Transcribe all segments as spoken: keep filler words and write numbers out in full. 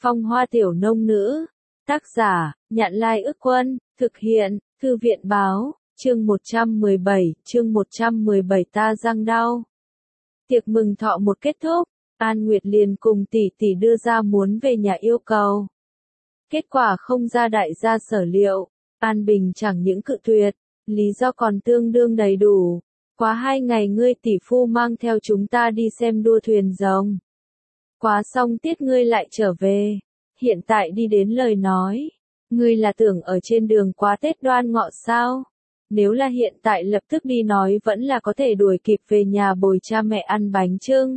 Phong Hoa Tiểu Nông Nữ. Tác giả, Nhạn Lai Ức Quân, thực hiện, Thư viện Báo, chương một trăm mười bảy, chương một trăm mười bảy ta răng đau. Tiệc mừng thọ một kết thúc, An Nguyệt liền cùng tỷ tỷ đưa ra muốn về nhà yêu cầu. Kết quả không ra đại gia sở liệu, An Bình chẳng những cự tuyệt, lý do còn tương đương đầy đủ. Quá hai ngày ngươi tỷ phu mang theo chúng ta đi xem đua thuyền rồng. Quá xong tiết ngươi lại trở về. Hiện tại đi đến lời nói. Ngươi là tưởng ở trên đường quá Tết Đoan Ngọ sao? Nếu là hiện tại lập tức đi nói vẫn là có thể đuổi kịp về nhà bồi cha mẹ ăn bánh chưng.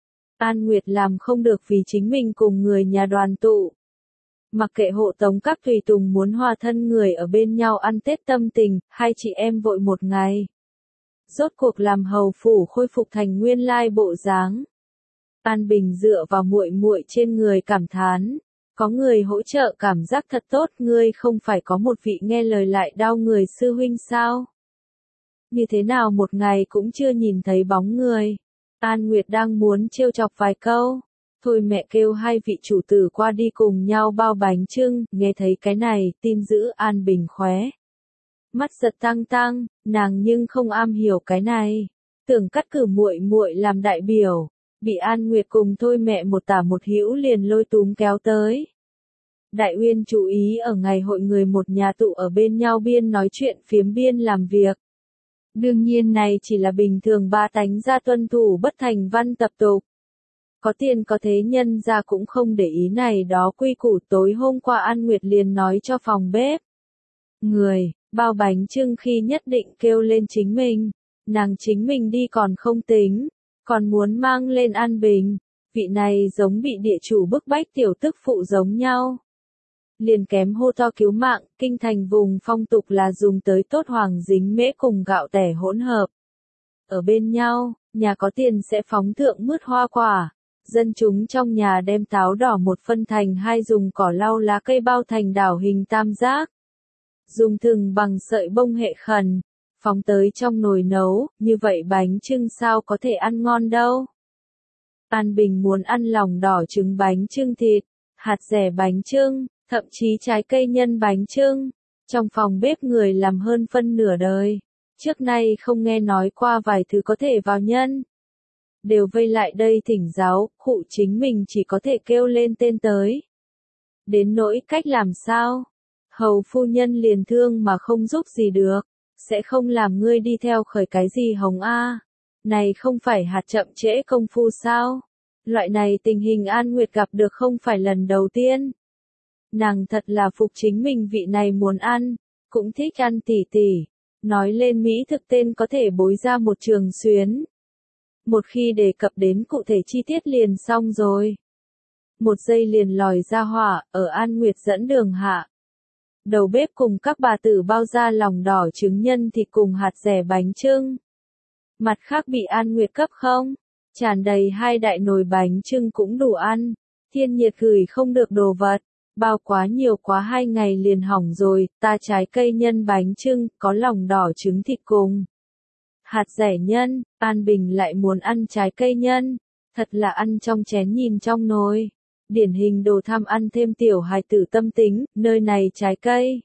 An Nguyệt làm không được vì chính mình cùng người nhà đoàn tụ. Mặc kệ hộ tống các tùy tùng muốn hòa thân người ở bên nhau ăn Tết tâm tình, hai chị em vội một ngày. Rốt cuộc làm hầu phủ khôi phục thành nguyên lai bộ dáng. An Bình dựa vào muội muội trên người cảm thán, có người hỗ trợ cảm giác thật tốt, ngươi không phải có một vị nghe lời lại đau người sư huynh sao? Như thế nào một ngày cũng chưa nhìn thấy bóng người. An Nguyệt đang muốn trêu chọc vài câu, thôi mẹ kêu hai vị chủ tử qua đi cùng nhau bao bánh chưng, nghe thấy cái này, tin giữ An Bình khóe. Mắt giật tăng tăng, nàng nhưng không am hiểu cái này, tưởng cắt cử muội muội làm đại biểu, bị An Nguyệt cùng thôi mẹ một tả một hữu liền lôi túm kéo tới. Đại Uyên chú ý ở ngày hội người một nhà tụ ở bên nhau biên nói chuyện phiếm biên làm việc. Đương nhiên này chỉ là bình thường ba tánh gia tuân thủ bất thành văn tập tục. Có tiền có thế nhân ra cũng không để ý này đó quy củ. Tối hôm qua An Nguyệt liền nói cho phòng bếp. Người, bao bánh chưng khi nhất định kêu lên chính mình. Nàng chính mình đi còn không tính, còn muốn mang lên An Bình. Vị này giống bị địa chủ bức bách tiểu tức phụ giống nhau. Liền kém hô to cứu mạng, kinh thành vùng phong tục là dùng tới tốt hoàng dính mễ cùng gạo tẻ hỗn hợp. Ở bên nhau, nhà có tiền sẽ phóng thượng mứt hoa quả. Dân chúng trong nhà đem táo đỏ một phân thành hai, dùng cỏ lau lá cây bao thành đảo hình tam giác. Dùng thừng bằng sợi bông hệ khẩn, phóng tới trong nồi nấu, như vậy bánh chưng sao có thể ăn ngon đâu. An Bình muốn ăn lòng đỏ trứng bánh chưng thịt, hạt dẻ bánh chưng, thậm chí trái cây nhân bánh chưng. Trong phòng bếp người làm hơn phân nửa đời, trước nay không nghe nói qua vài thứ có thể vào nhân. Đều vây lại đây thỉnh giáo, khụ chính mình chỉ có thể kêu lên tên tới. Đến nỗi cách làm sao? Hầu phu nhân liền thương mà không giúp gì được, sẽ không làm ngươi đi theo khởi cái gì hồng a. Này không phải hạt chậm trễ công phu sao? Loại này tình hình An Nguyệt gặp được không phải lần đầu tiên. Nàng thật là phục chính mình vị này muốn ăn, cũng thích ăn tỉ tỉ. Nói lên Mỹ thực tên có thể bối ra một trường xuyến. Một khi đề cập đến cụ thể chi tiết liền xong rồi. Một giây liền lòi ra hỏa, ở An Nguyệt dẫn đường hạ. Đầu bếp cùng các bà tử bao ra lòng đỏ trứng nhân thịt cùng hạt dẻ bánh chưng. Mặt khác bị An Nguyệt cấp không? Tràn đầy hai đại nồi bánh chưng cũng đủ ăn. Thiên nhiệt gửi không được đồ vật. Bao quá nhiều quá hai ngày liền hỏng rồi, ta trái cây nhân bánh chưng, có lòng đỏ trứng thịt cùng. Hạt dẻ nhân, An Bình lại muốn ăn trái cây nhân. Thật là ăn trong chén nhìn trong nồi. Điển hình đồ tham ăn thêm tiểu hài tử tâm tính, nơi này trái cây.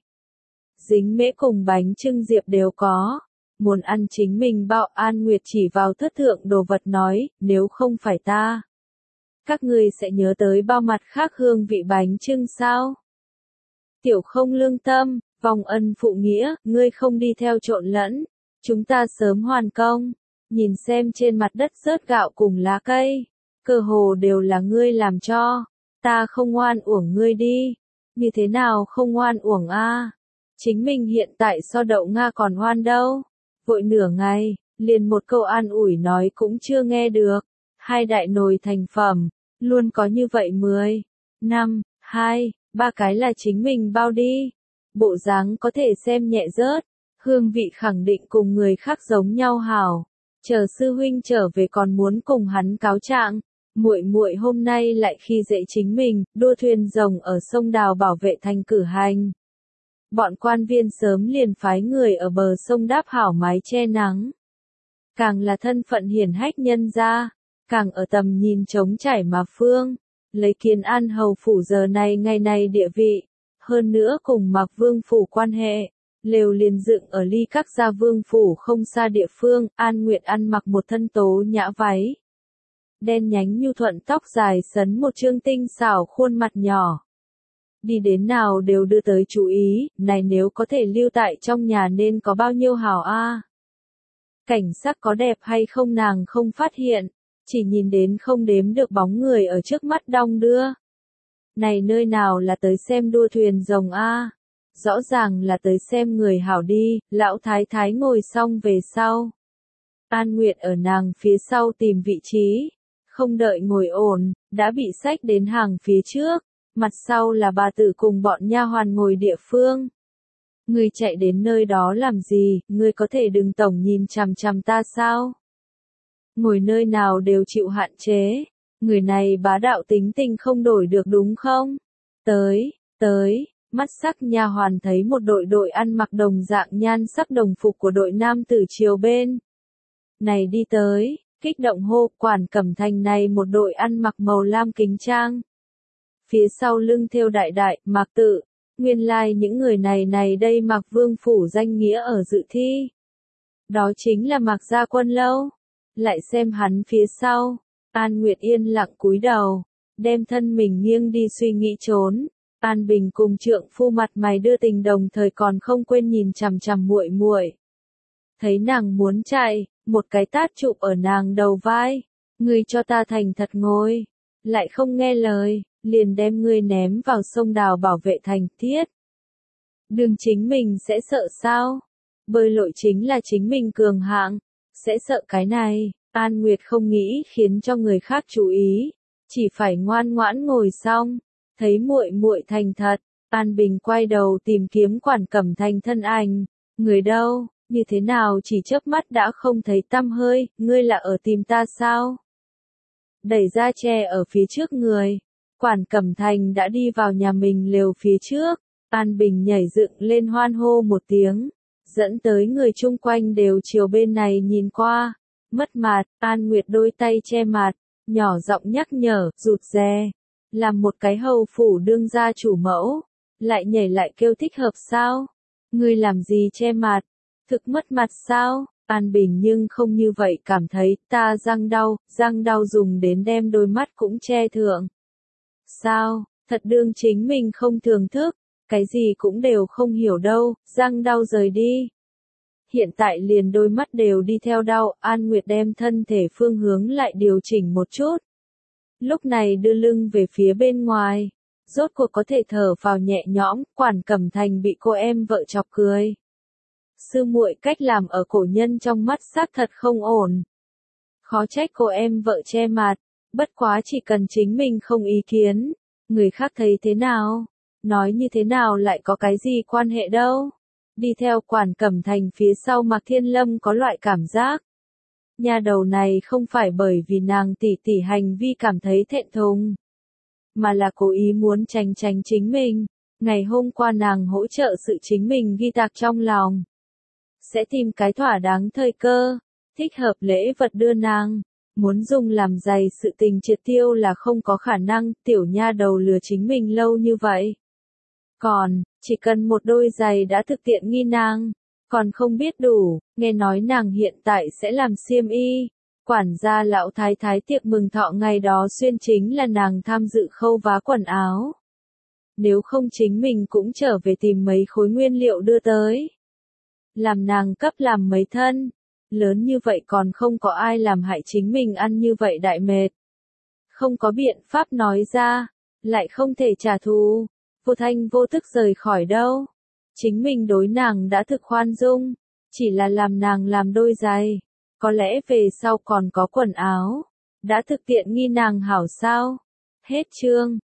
Dính mễ cùng bánh chưng diệp đều có. Muốn ăn chính mình bao. An Nguyệt chỉ vào thất thượng đồ vật nói, nếu không phải ta. Các ngươi sẽ nhớ tới bao mặt khác hương vị bánh chưng sao? Tiểu không lương tâm, vòng ân phụ nghĩa, ngươi không đi theo trộn lẫn. Chúng ta sớm hoàn công. Nhìn xem trên mặt đất rớt gạo cùng lá cây. Cơ hồ đều là ngươi làm cho. Ta không ngoan uổng ngươi đi. Như thế nào không ngoan uổng a? Chính mình hiện tại so đậu Nga còn hoan đâu. Vội nửa ngày, liền một câu an ủi nói cũng chưa nghe được. Hai đại nồi thành phẩm, luôn có như vậy mười, năm, hai, ba cái là chính mình bao đi. Bộ dáng có thể xem nhẹ rớt. Hương vị khẳng định cùng người khác giống nhau hảo. Chờ sư huynh trở về còn muốn cùng hắn cáo trạng. Muội muội hôm nay lại khi dễ chính mình, đua thuyền rồng ở sông Đào bảo vệ thành cử hành. Bọn quan viên sớm liền phái người ở bờ sông đáp hảo mái che nắng. Càng là thân phận hiển hách nhân gia, càng ở tầm nhìn trống trải mà phương. lấy Kiến An hầu phủ giờ này ngày này địa vị, hơn nữa cùng Mạc Vương phủ quan hệ, lều liền dựng ở ly các gia vương phủ không xa địa phương. An Nguyệt ăn mặc một thân tố nhã váy đen nhánh nhu thuận, tóc dài sấn một trương tinh xảo khuôn mặt nhỏ. Đi đến nào đều đưa tới chú ý, này nếu có thể lưu tại trong nhà nên có bao nhiêu hảo a. Cảnh sắc có đẹp hay không nàng không phát hiện, chỉ nhìn đến không đếm được bóng người ở trước mắt đong đưa. Này nơi nào là tới xem đua thuyền rồng a, rõ ràng là tới xem người hảo đi. Lão thái thái ngồi xong về sau, An Nguyệt ở nàng phía sau tìm vị trí, không đợi ngồi ổn, đã bị xách đến hàng phía trước, mặt sau là bà tử cùng bọn nha hoàn ngồi địa phương. Ngươi chạy đến nơi đó làm gì, ngươi có thể đừng tổng nhìn chằm chằm ta sao? Ngồi nơi nào đều chịu hạn chế, người này bá đạo tính tình không đổi được đúng không? Tới, tới, mắt sắc nha hoàn thấy một đội đội ăn mặc đồng dạng nhan sắc đồng phục của đội nam tử chiều bên này đi tới, kích động hô. Quản Cẩm Thành này một đội ăn mặc màu lam kính trang, phía sau lưng thêu đại đại, Mạc tự, nguyên lai like những người này này đây Mạc Vương phủ danh nghĩa ở dự thi. Đó chính là Mạc Gia Quân lâu. Lại xem hắn phía sau, An Nguyệt yên lặng cúi đầu, đem thân mình nghiêng đi suy nghĩ trốn. An Bình cùng trượng phu mặt mày đưa tình đồng thời còn không quên nhìn chằm chằm muội muội. Thấy nàng muốn chạy, một cái tát chụp ở nàng đầu vai, ngươi cho ta thành thật ngồi, lại không nghe lời, liền đem ngươi ném vào sông Đào bảo vệ thành thiết. Đừng chính mình sẽ sợ sao? Bơi lội chính là chính mình cường hạng, sẽ sợ cái này. An Nguyệt không nghĩ khiến cho người khác chú ý, chỉ phải ngoan ngoãn ngồi xong. Thấy muội muội thành thật, An Bình quay đầu tìm kiếm Quản Cẩm Thành thân ảnh. Người đâu, như thế nào chỉ chớp mắt đã không thấy tăm hơi, ngươi là ở tìm ta sao? Đẩy ra che ở phía trước người, Quản Cẩm Thành đã đi vào nhà mình lều phía trước. An Bình nhảy dựng lên hoan hô một tiếng, dẫn tới người chung quanh đều chiều bên này nhìn qua. Mất mặt, An Nguyệt đôi tay che mặt, nhỏ giọng nhắc nhở, rụt rè. Làm một cái hầu phủ đương gia chủ mẫu, lại nhảy lại kêu thích hợp sao? Ngươi làm gì che mặt? Thực mất mặt sao? An Bình nhưng không như vậy cảm thấy, ta răng đau, răng đau dùng đến đem đôi mắt cũng che thượng. Sao, thật đương chính mình không thưởng thức, cái gì cũng đều không hiểu đâu, răng đau rời đi. Hiện tại liền đôi mắt đều đi theo đau. An Nguyệt đem thân thể phương hướng lại điều chỉnh một chút. Lúc này đưa lưng về phía bên ngoài, rốt cuộc có thể thở vào nhẹ nhõm. Quản Cẩm Thành bị cô em vợ chọc cười. Sư muội cách làm ở cổ nhân trong mắt xác thật không ổn. Khó trách cô em vợ che mặt, bất quá chỉ cần chính mình không ý kiến, người khác thấy thế nào, nói như thế nào lại có cái gì quan hệ đâu. Đi theo Quản Cẩm Thành phía sau Mạc Thiên Lâm có loại cảm giác. Nhà đầu này không phải bởi vì nàng tỉ tỉ hành vi cảm thấy thẹn thùng, mà là cố ý muốn tránh tránh chính mình. Ngày hôm qua nàng hỗ trợ sự chính mình ghi tạc trong lòng. Sẽ tìm cái thỏa đáng thời cơ, thích hợp lễ vật đưa nàng. Muốn dùng làm giày sự tình triệt tiêu là không có khả năng, tiểu nha đầu lừa chính mình lâu như vậy. Còn, chỉ cần một đôi giày đã thực tiện nghi nàng, còn không biết đủ. Nghe nói nàng hiện tại sẽ làm xiêm y. Quản gia lão thái thái tiệc mừng thọ ngày đó xuyên chính là nàng tham dự khâu vá quần áo. Nếu không chính mình cũng trở về tìm mấy khối nguyên liệu đưa tới. Làm nàng cấp làm mấy thân. Lớn như vậy còn không có ai làm hại chính mình ăn như vậy đại mệt. Không có biện pháp nói ra, lại không thể trả thù. Vô thanh vô tức rời khỏi đâu. Chính mình đối nàng đã thực khoan dung, chỉ là làm nàng làm đôi giày. Có lẽ về sau còn có quần áo, đã thực tiện nghi nàng hảo sao. Hết chương.